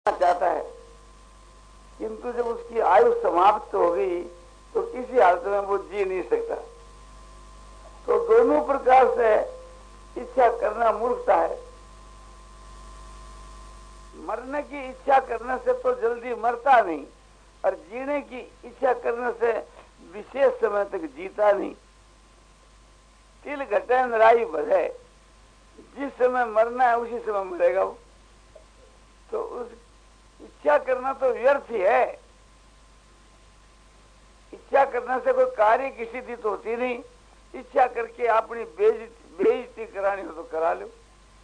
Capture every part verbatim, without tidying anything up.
चाहता है, किंतु जब उसकी आयु समाप्त हो गई तो किसी हालत में वो जी नहीं सकता। तो दोनों प्रकार से इच्छा करना मूर्खता है। मरने की इच्छा करने से तो जल्दी मरता नहीं, और जीने की इच्छा करने से विशेष समय तक जीता नहीं। तिल घटे नराई बढ़े, जिस समय मरना है उसी समय मरेगा वो। तो उस इच्छा करना तो व्यर्थ ही है। इच्छा करने से कोई कार्य की सिद्धि तो होती नहीं। इच्छा करके अपनी बेइज्जती करानी हो तो करा लो।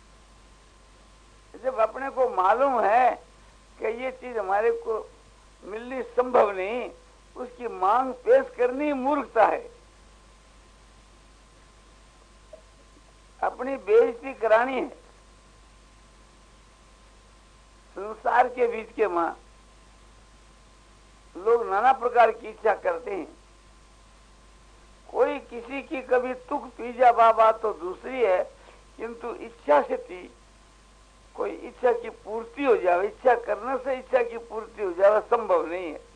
जब अपने को मालूम है कि ये चीज हमारे को मिलनी संभव नहीं, उसकी मांग पेश करनी मूर्खता है। अपनी बेइज्जती करानी है। संसार के बीच के मां लोग नाना प्रकार की इच्छा करते हैं। कोई किसी की कभी तुक पीजा बाबा तो दूसरी है, किंतु इच्छा से थी कोई इच्छा की पूर्ति हो जाए, इच्छा करने से इच्छा की पूर्ति हो जाए, संभव नहीं है।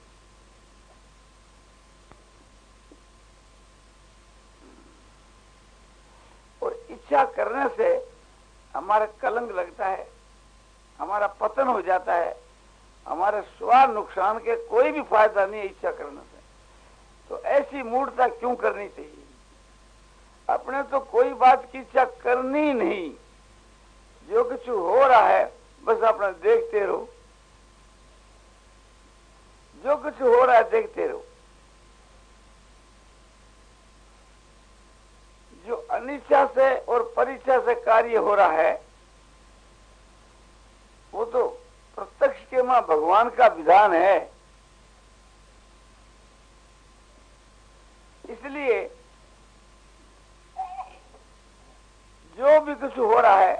और इच्छा करने से हमारा कलंक लगता है, हमारा पतन हो जाता है, हमारे स्व नुकसान के कोई भी फायदा नहीं है इच्छा करने से। तो ऐसी मूर्खता क्यों करनी चाहिए? अपने तो कोई बात की इच्छा करनी नहीं, जो कुछ हो रहा है बस अपना देखते रहो, जो कुछ हो रहा है देखते रहो। जो अनिच्छा से और परीक्षा से कार्य हो रहा है वो तो प्रत्यक्ष के मां भगवान का विधान है। इसलिए जो भी कुछ हो रहा है,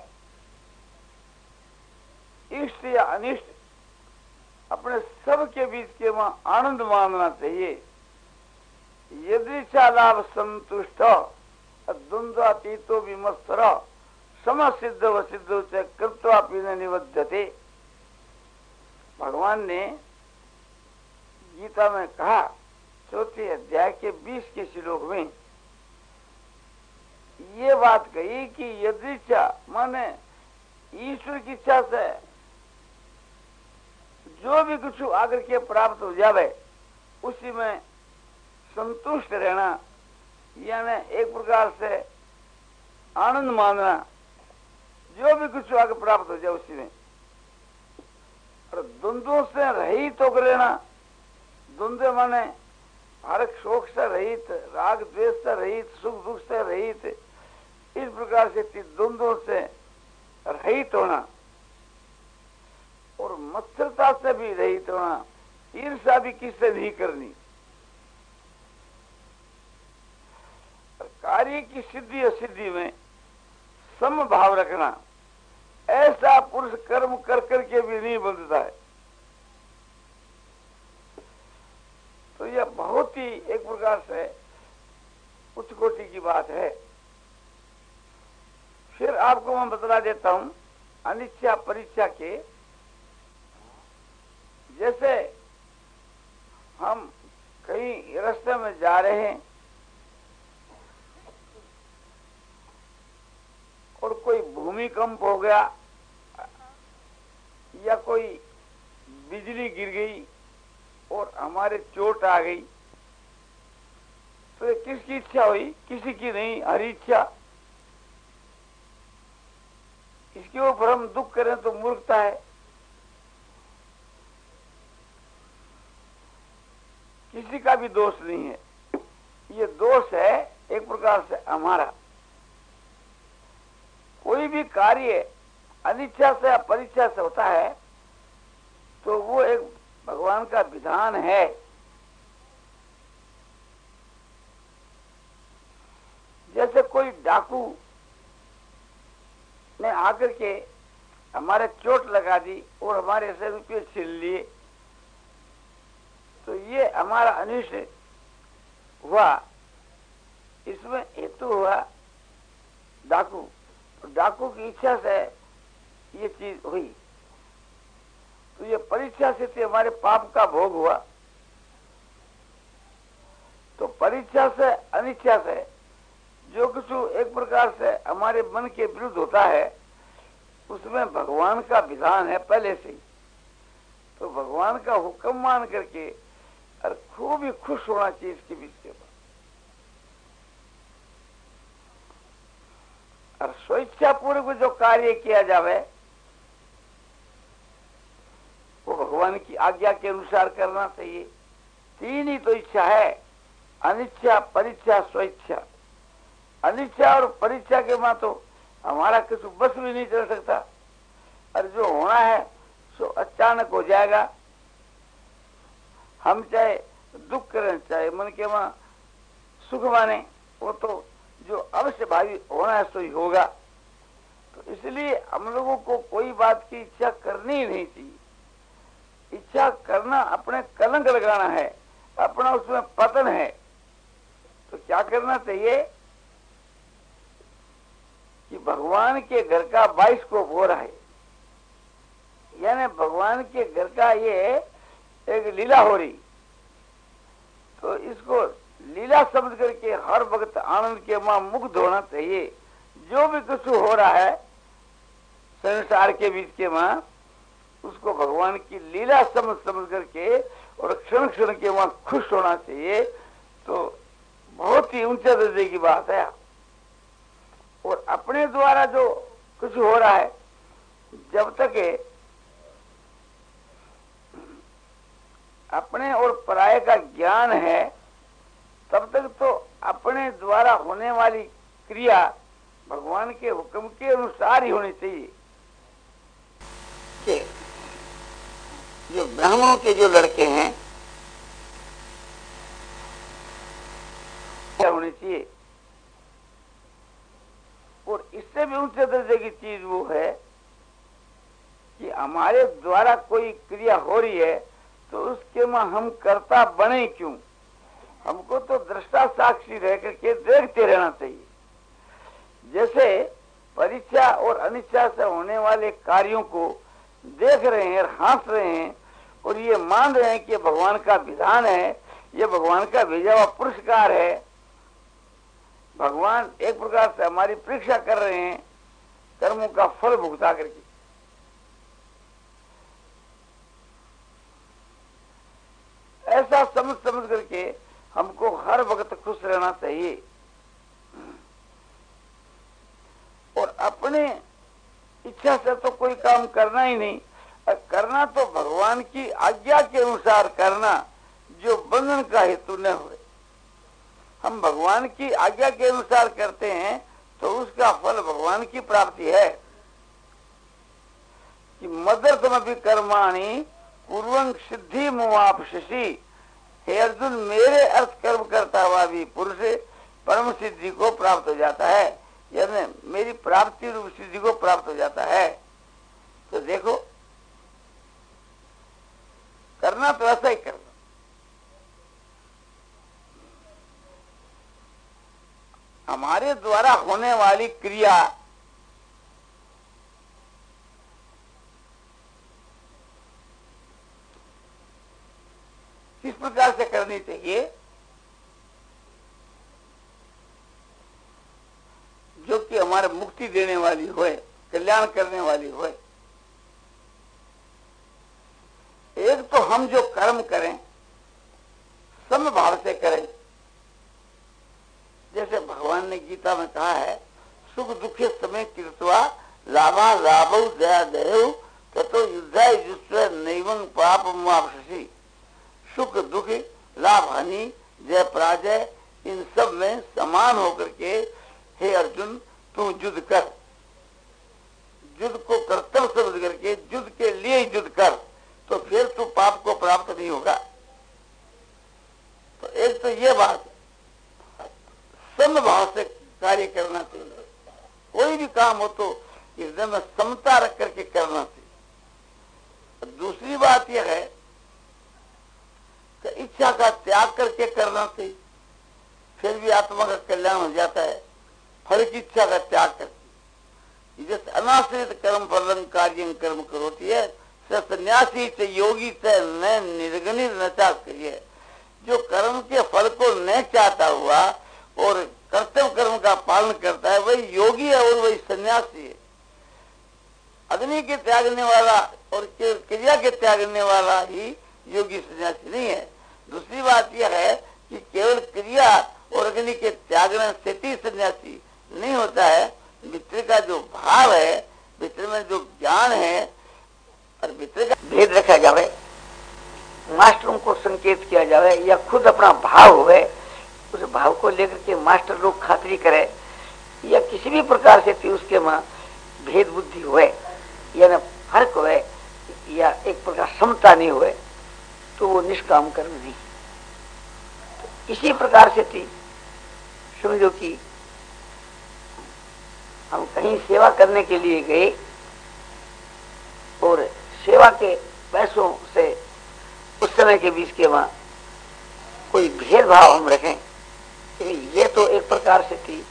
इष्ट या अनिष्ट, अपने सब के बीच के मां आनंद मानना चाहिए। यदृच्छा लाभ संतुष्ट द्वंद्वातीतो विमस्तर समसिद्ध व सिद्ध से कृत्वापि न निबध्यते। भगवान ने गीता में कहा, चौथे अध्याय के बीस के श्लोक में ये बात कही कि यदृच्छा माने ईश्वर की इच्छा से जो भी कुछ आकर के प्राप्त हो जावे उसी में संतुष्ट रहना, यानी एक प्रकार से आनंद मानना। जो भी कुछ आगे प्राप्त हो जाए उसी में, और द्वंद्वों से रहित होकर रहना। द्वंद्व माने हर शोक से रहित, राग द्वेष से रहित, सुख दुख से रहित, इस प्रकार से द्वंद्वों से रहित होना, और मत्सरता से भी रहित होना, ईर्ष्या भी किससे नहीं करनी। कार्य की सिद्धि असिद्धि में समभाव रखना, ऐसा पुरुष कर्म कर करके भी नहीं बंधता है। तो यह बहुत ही एक प्रकार से उच्च कोटि की बात है। फिर आपको मैं बतला देता हूं अनिच्छा परीक्षा के। जैसे हम कहीं रास्ते में जा रहे हैं और कोई भूमिकंप हो गया या कोई बिजली गिर गई और हमारे चोट आ गई, तो ये किसकी इच्छा हुई? किसी की नहीं, हरी इच्छा। इसके ऊपर हम दुख करें तो मूर्खता है। किसी का भी दोष नहीं है, ये दोष है एक प्रकार से हमारा। कोई भी कार्य अनिच्छा से अपरिच्छा से होता है तो वो एक भगवान का विधान है। जैसे कोई डाकू ने आकर के हमारे चोट लगा दी और हमारे से रुपये छीन लिए, तो ये हमारा अनिष्ट हुआ। इसमें हेतु हुआ डाकू, डाकू की इच्छा से ये चीज हुई। तो ये परीक्षा से तो हमारे पाप का भोग हुआ, तो परीक्षा से अनिच्छा से जो कुछ एक प्रकार से हमारे मन के विरुद्ध होता है उसमें भगवान का विधान है पहले से ही। तो भगवान का हुक्म मान करके और खूब ही खुश होना चाहिए इसके बीच के बाद। और स्वेच्छा पूर्वक जो कार्य किया जावे वो भगवान की आज्ञा के अनुसार करना चाहिए। तीन ही तो इच्छा है, अनिच्छा, परीक्षा, स्वेच्छा। अनिच्छा और परीक्षा के मां तो हमारा कुछ बस भी नहीं चल सकता, और जो होना है सो अचानक हो जाएगा। हम चाहे दुख करें चाहे मन के मां सुख माने, वो तो जो अवश्य भावी होना है सो ही होगा। तो इसलिए हम लोगों को कोई बात की इच्छा करनी ही नहीं चाहिए। इच्छा करना अपने कलंक लगाना है, अपना उसमें पतन है। तो क्या करना चाहिए कि भगवान के घर का बाईस को हो रहा है, यानी भगवान के घर का ये एक लीला हो रही, तो इसको लीला समझ करके हर वक्त आनंद के मां मुग्ध होना चाहिए। जो भी कुछ हो रहा है संसार के बीच के मां उसको भगवान की लीला समझ समझ करके और क्षण क्षण के मां खुश होना चाहिए। तो बहुत ही ऊंचे दर्जे की बात है। और अपने द्वारा जो कुछ हो रहा है, जब तक अपने और पराये का ज्ञान है तब तक तो अपने द्वारा होने वाली क्रिया भगवान के हुक्म के अनुसार ही होनी चाहिए। कि जो ब्राह्मणों के जो लड़के हैं क्या होनी चाहिए। और इससे भी ऊंचे दर्जे की चीज वो है कि हमारे द्वारा कोई क्रिया हो रही है तो उसके में हम कर्ता बने क्यों। हमको तो दृष्टा साक्षी रह करके देखते रहना चाहिए। जैसे परीक्षा और अनिच्छा से होने वाले कार्यों को देख रहे हैं और हंस रहे हैं और ये मान रहे हैं कि भगवान का विधान है, ये भगवान का भेजा हुआ पुरस्कार है। भगवान एक प्रकार से हमारी परीक्षा कर रहे हैं कर्मों का फल भुगता करके। ऐसा समझ समझ करके हमको हर वक्त खुश रहना चाहिए और अपने इच्छा से तो कोई काम करना ही नहीं, करना तो भगवान की आज्ञा के अनुसार करना जो बंधन का हेतु न हो। हम भगवान की आज्ञा के अनुसार करते हैं तो उसका फल भगवान की प्राप्ति है। कि मदर्थमपि कर्माणि पूर्वं सिद्धि मुवापसि। हे अर्जुन, मेरे अर्थ कर्म करता हुआ भी पुरुष परम सिद्धि को प्राप्त हो जाता है, यानी मेरी प्राप्ति रूप सिद्धि को प्राप्त हो जाता है। तो देखो करना तो ऐसा ही करना। हमारे द्वारा होने वाली क्रिया किस प्रकार से करनी चाहिए जो कि हमारे मुक्ति देने वाली होए, कल्याण करने वाली होए। एक तो हम जो कर्म करें समभाव से करें। जैसे भगवान ने गीता में कहा है, सुख दुखे समय कृत्वा लाभा लाभौ दया दयो ततो युद्धाय जुष्व नैवं पापमापसि। सुख दुख लाभ हानि जय पराजय इन सब में समान होकर के हे अर्जुन तू युद्ध कर। युद्ध को कर्तव्य समझ करके युद्ध के लिए युद्ध कर, तो फिर तू पाप को प्राप्त नहीं होगा। तो एक तो ये बात समभाव से कार्य करना चाहिए। कोई भी काम हो तो हृदय में समता रख करके करना चाहिए। दूसरी बात यह है कि इच्छा का त्याग करके करना चाहिए, फिर भी आत्मा का कल्याण हो जाता है। फल की इच्छा का त्याग करके, जैसे अनाश्रित कर्म फलन कार्य कर्म करोती है सन्यासी से योगी से न निर्गणित नचा करिए। जो कर्म के फल को न चाहता हुआ और कर्तव्य कर्म का पालन करता है वही योगी है और वही सन्यासी है। अग्नि के त्यागने वाला और क्रिया के त्यागने वाला ही योगी सन्यासी नहीं है। दूसरी बात यह है कि केवल क्रिया और अग्नि के त्यागने से ही सन्यासी नहीं होता है। भीतर का जो भाव है, भीतर में जो ज्ञान है और भीतर का भेद रखा जावे, मास्टरों को संकेत किया जावे या खुद अपना भाव हुए, उस भाव को लेकर के मास्टर लोग खातरी करे या किसी भी प्रकार से थी उसके मां भेद बुद्धि हुए या न फर्क हुए या एक प्रकार समता नहीं हुए तो वो निष्काम कर्म नहीं। तो इसी प्रकार से थी समझो कि हम कहीं सेवा करने के लिए गए और सेवा के पैसों से उस समय के बीच के वहां कोई भेदभाव हम रखें, ये तो एक प्रकार से थी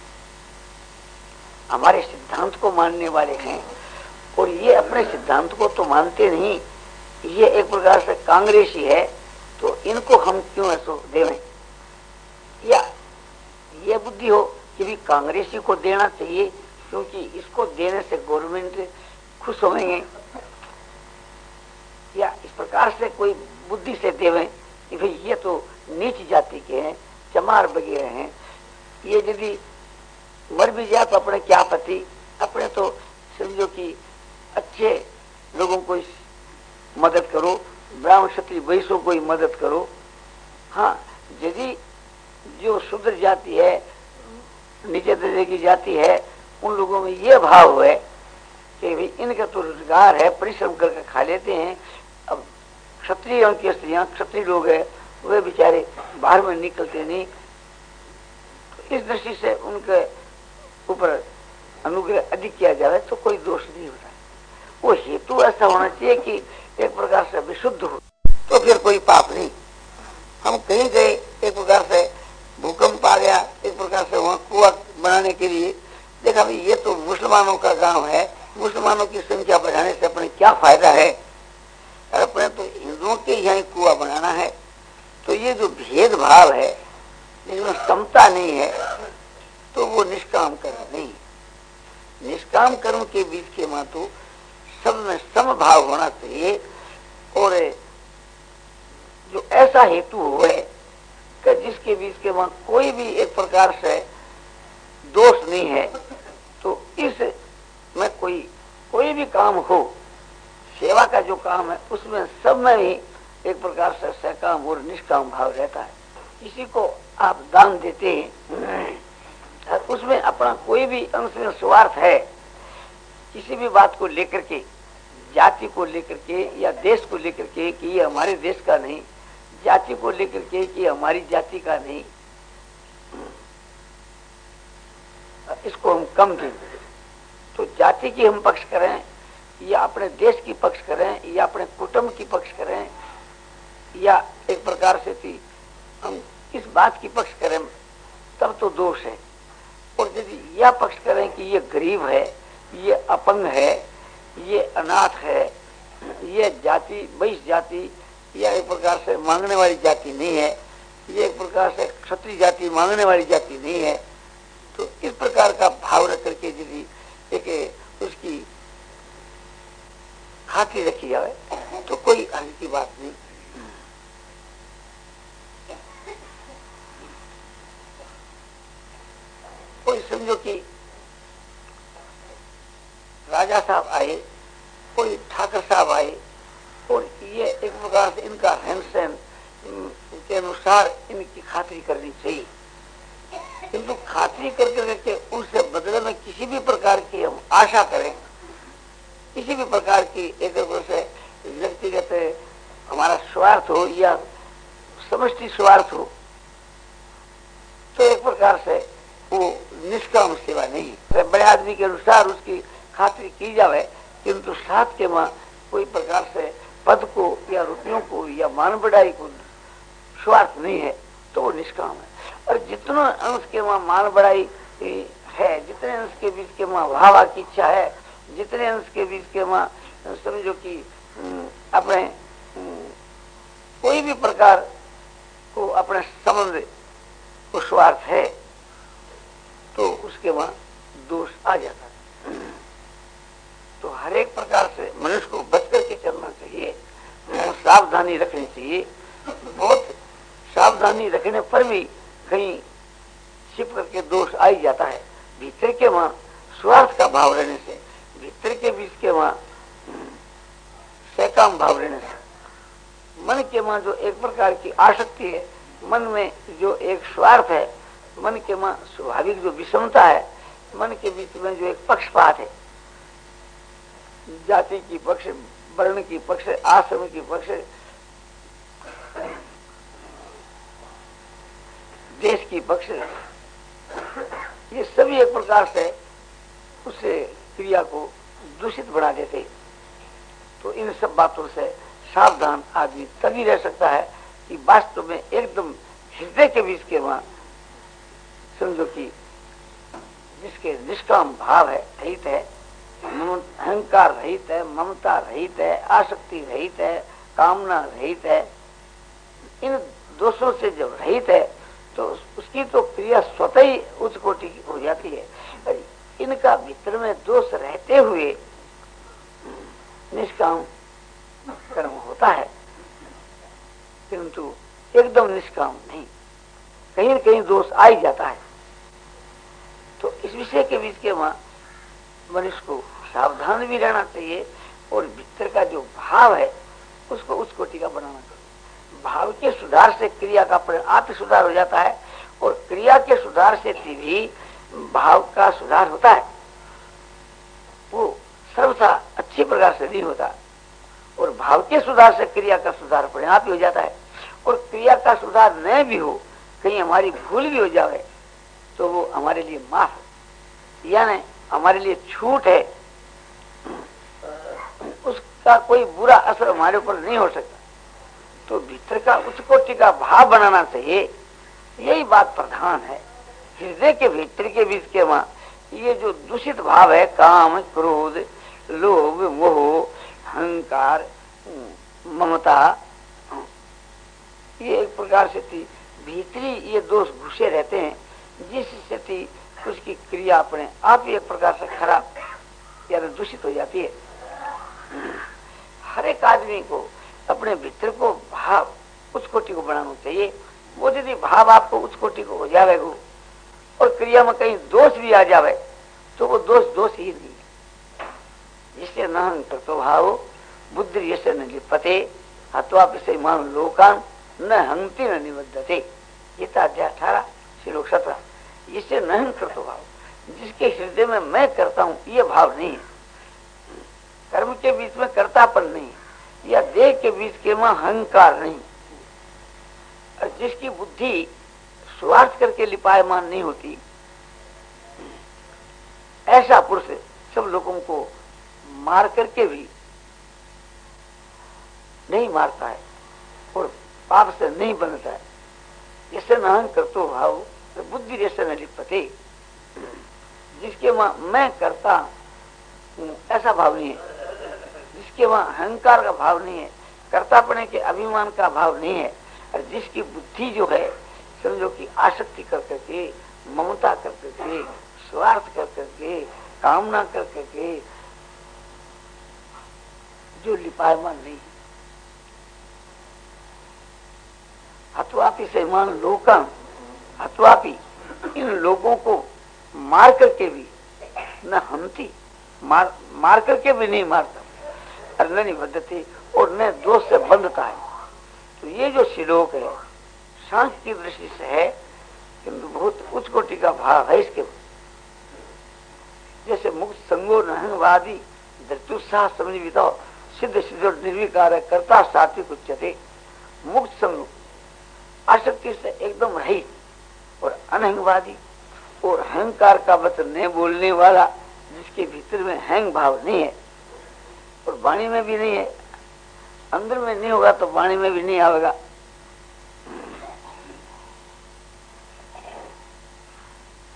हमारे सिद्धांत को मानने वाले हैं और ये अपने सिद्धांत को तो मानते नहीं, ये एक प्रकार से कांग्रेसी है, तो इनको हम क्यों ऐसो देवें। या ये बुद्धि हो कि भी कांग्रेसी को देना चाहिए क्योंकि इसको देने से गवर्नमेंट खुश होंगे, या इस प्रकार से कोई बुद्धि से देवें कि भाई ये तो नीच जाति के हैं, चमार वगैरह हैं, ये यदि मर भी जाए तो अपने क्या पति, अपने तो समझो कि अच्छे लोगों को मदद करो, ब्राह्मण क्षत्रिय वैश्यों को ही मदद करो। हाँ, यदि जो शुद्र जाति है, नीचे दर्जे की जाति है, उन लोगों में ये भाव है कि भाई इनका तो रोजगार है, परिश्रम करके खा लेते हैं। अब क्षत्रियों की स्त्रियां, क्षत्रिय लोग है, वे बेचारे बाहर में निकलते नहीं, तो इस दृष्टि से उनके ऊपर अनुग्रह अधिक किया जाए तो कोई दोष नहीं होता। वो हेतु ऐसा होना चाहिए कि एक प्रकार से विशुद्ध हो, तो फिर कोई पाप नहीं। हम कहीं गए, एक प्रकार से भूकंप आ गया, एक प्रकार से वहां कुआं बनाने के लिए देखा भाई ये तो मुसलमानों का गांव है, मुसलमानों की संख्या बढ़ाने से अपने क्या फायदा है, और अपने तो हिंदुओं के यहाँ कुआं बनाना है। तो ये जो भेदभाव है, जिसमें समता नहीं है, तो वो निष्काम कर्म नहीं। निष्काम कर्म के बीच के मां तो सब में समभाव होना चाहिए और जो ऐसा हेतु हुए कि जिसके बीच के मां कोई भी एक प्रकार से दोष नहीं है, तो इस में कोई कोई भी काम हो, सेवा का जो काम है उसमें सब में ही एक प्रकार से सकाम और निष्काम भाव रहता है। किसी को आप दान देते हैं, उसमें अपना कोई भी अंश में स्वार्थ है, किसी भी बात को लेकर के, जाति को लेकर के या देश को लेकर के कि ये हमारे देश का नहीं, जाति को लेकर के कि हमारी जाति का नहीं, इसको हम कम दें। तो जाति की हम पक्ष करें या अपने देश की पक्ष करें या अपने कुटुंब की पक्ष करें या एक प्रकार से थी हम इस बात की पक्ष करें, तब तो दोष है। और यदि यह पक्ष करें कि ये गरीब है, ये अपंग है, ये अनाथ है, ये जाति वैश्य जाति या एक प्रकार से मांगने वाली जाति नहीं है, ये एक प्रकार से क्षत्रिय जाति मांगने वाली जाति नहीं है, तो इस प्रकार का भाव रख करके यदि एक उसकी खातिर रखी जाए तो कोई हल की बात नहीं। कोई समझो कि राजा साहब आए, कोई ठाकर साहब आए और ये एक प्रकार से इनका रहन सहन के अनुसार इनकी खातिरी करनी चाहिए, किंतु खातिरी कर करके उनसे बदले में किसी भी प्रकार की हम आशा करें, किसी भी प्रकार की एक से व्यक्तिगत हमारा स्वार्थ हो या समष्टि स्वार्थ हो, तो एक प्रकार से वो निष्काम सेवा नहीं है। बड़े आदमी के अनुसार उसकी खातिरी की जाए, किंतु साथ के मां कोई प्रकार से पद को या रुपयों को या मान बढ़ाई को स्वार्थ नहीं है, तो वो निष्काम है। और जितना अंश के वहां मान बढ़ाई है, जितने अंश के बीच के वहां वाहवा की इच्छा है, जितने अंश के बीच के वहां समझो कि अपने कोई भी प्रकार को अपने संबंध को स्वार्थ है तो उसके वहां दोष आ जाता है। तो हर एक प्रकार से मनुष्य को बच करके चलना चाहिए, सावधानी रखनी चाहिए। बहुत सावधानी रखने पर भी कहीं छिप करके दोष आ ही जाता है। भीतर के वहां स्वार्थ का भाव रहने से, भीतर के बीच के वहां सकाम भाव रहने से, मन के वहां जो एक प्रकार की आसक्ति है, मन में जो एक स्वार्थ है, मन के वहां स्वाभाविक जो विषमता है, मन के बीच में जो एक पक्षपात है, जाति की पक्ष, वर्ण की पक्ष, आश्रम की पक्ष, देश की पक्ष, ये सभी एक प्रकार से उसे क्रिया को दूषित बना देते। तो इन सब बातों से सावधान आदमी तभी रह सकता है कि वास्तव में एकदम हृदय के बीच के वहां समझो कि जिसके निष्काम भाव है, रहित है, अहंकार रहित है, ममता रहित है, आसक्ति रहित है, कामना रहित है, इन दोषों से जब रहित है तो उसकी तो क्रिया स्वतः ही उच्च कोटि की हो जाती है। इनका भीतर में दोष रहते हुए निष्काम कर्म होता है, किंतु एकदम निष्काम नहीं, कहीं न कहीं दोष आ ही जाता है। तो इस विषय के बीच के वहां मनुष्य को सावधान भी रहना चाहिए और भीतर का जो भाव है उसको उच्च कोटि का बनाना चाहिए। भाव के सुधार से क्रिया का आप सुधार हो जाता है और क्रिया के सुधार से भी भाव का सुधार होता है। वो सर्वथा अच्छी प्रकार से नहीं होता और भाव के सुधार से क्रिया का सुधार अपने आप ही हो जाता है। और क्रिया का सुधार न भी हो, कहीं हमारी भूल भी हो जाए तो वो हमारे लिए माफ है, यानी हमारे लिए छूट है, उसका कोई बुरा असर हमारे ऊपर नहीं हो सकता। तो भीतर का उच्च कोटि का भाव बनाना चाहिए, यही बात प्रधान है। हृदय के भीतर के बीच के वहां ये जो दूषित भाव है, काम, क्रोध, लोभ, मोह, अहंकार, ममता, ये एक प्रकार से थी भीतरी ये दोष घुसे रहते हैं, जिससे थी उसकी क्रिया अपने आप ही एक प्रकार से खराब या दूषित हो जाती है। हर एक आदमी को अपने भीतर को भाव उच्च कोटि को बनाना चाहिए। वो यदि भाव आपको उच्च कोटि को हो जावे और क्रिया में कहीं दोष भी आ जावे तो वो दोष दोष ही नहीं है। जिससे न हंतो भाव बुद्धि जैसे न लिपते हत्वा से मान लोकान न हंगती न निबद्धते। गीता अध्याय अठारह श्लोक सत्रह। जिससे न हंतो भाव, जिसके हृदय में मैं करता हूँ ये भाव नहीं है, कर्म के बीच में कर्तापन नहीं है, या देह के बीच के में अहंकार नहीं, और जिसकी बुद्धि स्वार्थ करके लिपायमान नहीं होती, ऐसा पुरुष सब लोगों को मार करके भी नहीं मारता है और पाप से नहीं बनता है। जिससे न अहं करतो भाव बुद्धि जैसे न लिपते, जिसके वहां मैं करता हूं ऐसा भाव नहीं है, जिसके वहां अहंकार का भाव नहीं है, कर्तापने के अभिमान का भाव नहीं है, और जिसकी बुद्धि जो है समझो कि आसक्ति कर करके, ममता कर करके, स्वार्थ कर करके, कामना कर करके जो लिपायमान नहीं, हत्वापि से मान लोकम, हत्वापि इन लोगों को मार करके भी न हंती, मार मार करके भी नहीं मारता, और न निबद्धते और न दोष से बंधता है। तो ये जो श्लोक है सांख्य की दृष्टि से है किंतु बहुत उच्च कोटि का भाव है इसके। जैसे मुक्त संगो नहंगवादी धृत्युत्साह समन्वितो सिद्ध सिद्ध निर्विकार कर्ता सात्विक उच्यते। मुक्त संग आसक्ति से एकदम रहित और अनहंगवादी और अहंकार का वचन नहीं बोलने वाला, जिसके भीतर में हंग भाव नहीं है और वाणी में भी नहीं है, अंदर में नहीं होगा तो वाणी में भी नहीं आएगा।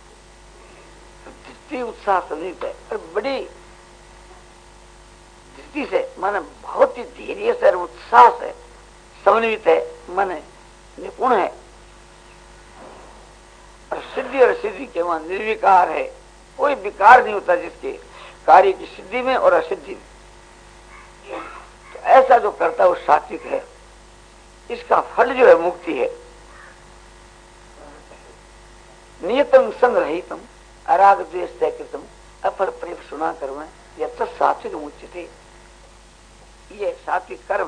धृति उत्साह समीप है और बड़ी युक्ति से माने बहुत ही धैर्य से और उत्साह से समन्वित है, माने निपुण है। और सिद्धि और सिद्धि के वहां निर्विकार है, कोई विकार नहीं होता जिसके कार्य की सिद्धि में और असिद्धि में। तो ऐसा जो करता है वो सात्विक है। इसका फल जो है मुक्ति है। नियतम संग्रहितम अराग द्वेष तैकृतम अफल प्रेम सुना कर्म यह तो सात्विक मुच्यते। ये सात्विक कर्म।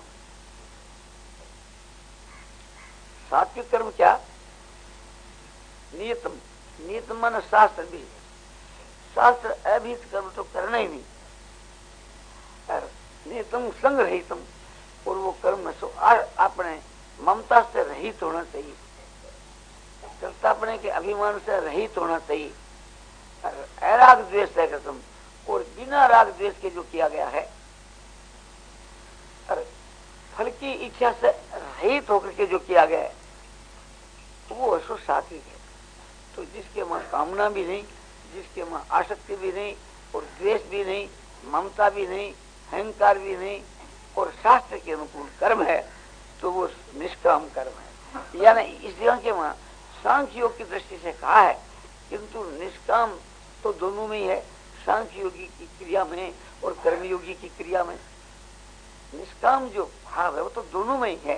सात्विक कर्म क्या? नियतम, नियतम माने शास्त्र भी, शास्त्र अभीत कर्म तो करना ही नहीं। और नियतम संग्रहितम, और वो कर्म सो अपने ममता से रहित होना चाहिए, कर्तापने के अभिमान से रहित होना चाहिए। और अराग द्वेष है कर्म, और बिना राग द्वेष के जो किया गया है, और फल की इच्छा से रहित होकर के जो किया गया है, वो असो सात्विक है। तो जिसके वहां कामना भी नहीं, जिसके वहां आसक्ति भी नहीं, और द्वेष भी नहीं, ममता भी नहीं, अहंकार भी नहीं, और शास्त्र के अनुकूल कर्म है, तो वो निष्काम कर्म है। यानी इस जगह के वहां सांख्य योग की दृष्टि से कहा है, किंतु निष्काम तो दोनों में ही है, सांख्य योगी की क्रिया में और कर्मयोगी की क्रिया में। निष्काम जो भाव है वो तो दोनों में ही है।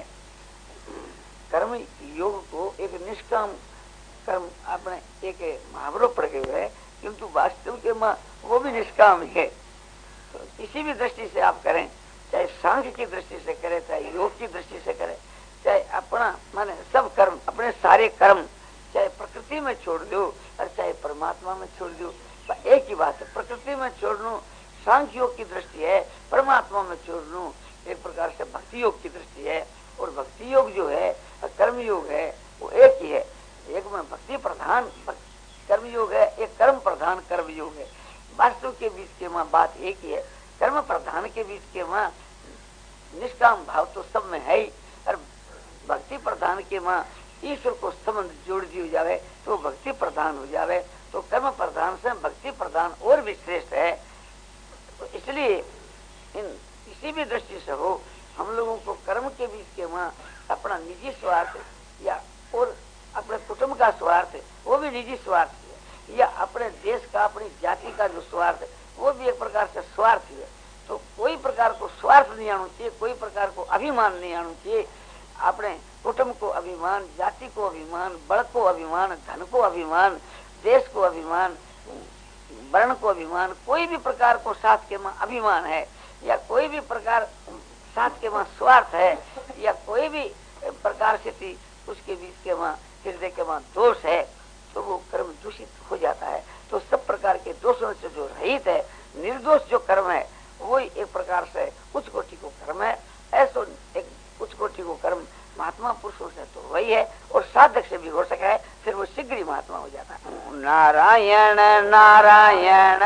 कर्म योग को एक निष्काम कर्म अपने एक मुहावरों पड़ गए हुए है, किंतु वास्तव के मां वो भी निष्काम है। तो किसी भी दृष्टि से आप करें, चाहे सांख्य की दृष्टि से करें, चाहे योग की दृष्टि से करें, चाहे अपना माने सब कर्म, अपने सारे कर्म चाहे प्रकृति में छोड़ दो और चाहे परमात्मा में छोड़ दो, एक ही बात है। प्रकृति में छोड़ना सांख्य योग की दृष्टि है, परमात्मा में छोड़ना एक प्रकार से भक्ति योग की दृष्टि है। और भक्ति योग जो है, कर्म योग है, वो एक ही है। एक में भक्ति प्रधान कर्म योग है, एक कर्म प्रधान कर्म योग है। वास्तव के बीच के मां बात एक ही है। कर्म प्रधान के बीच के मां निष्काम भाव तो सब में है ही, और भक्ति प्रधान के मां ईश्वर को संबंध जोड़ दिया जावे तो भक्ति प्रधान हो जावे। तो कर्म प्रधान से भक्ति प्रधान और भी श्रेष्ठ है। तो इसलिए इन किसी भी दृष्टि से हो, हम लोगों को कर्म के बीच के वहां अपना निजी स्वार्थ या और अपने कुटुंब का स्वार्थ, वो भी निजी स्वार्थ है, या अपने देश का, अपनी जाति का जो स्वार्थ है, वो भी एक प्रकार से स्वार्थ है। तो कोई प्रकार को स्वार्थ नहीं आना चाहिए, कोई प्रकार को अभिमान नहीं आना चाहिए। अपने कुटुंब को अभिमान, जाति को अभिमान, बल को अभिमान, धन को अभिमान, देश को अभिमान, वर्ण को अभिमान, कोई भी प्रकार को साथ के मां अभिमान है, या कोई भी प्रकार साथ के मां स्वार्थ है, या कोई भी प्रकार से उसके बीच के मां हृदय के मां दोष है, तो वो कर्म दूषित हो जाता है। तो सब प्रकार के दोषों से जो रहित है, निर्दोष जो कर्म है, वो एक प्रकार से उच्च कोटि को कर्म है। ऐसा एक उच्च कोटि को कर्म महात्मा पुरुषों से तो वही है, और साधक से भी हो सका है, फिर वो शीघ्र ही महात्मा हो जाता है। नारायण नारायण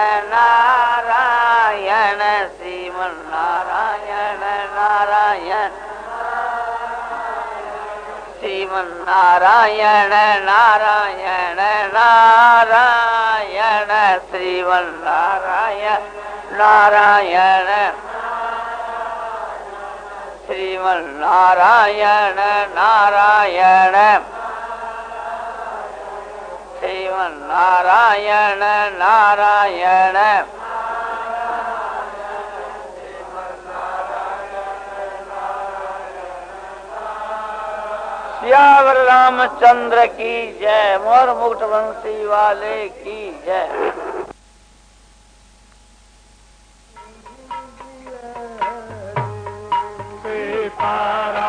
नारायण श्रीमन नारायण नारायण श्रीमन नारायण नारायण नारायण श्रीमन नारायण नारायण श्रीमन नारायण नारायण श्रीमन नारायण नारायण सियावर रामचंद्र की जय, मोर मुकुट वंशी वाले की जय। para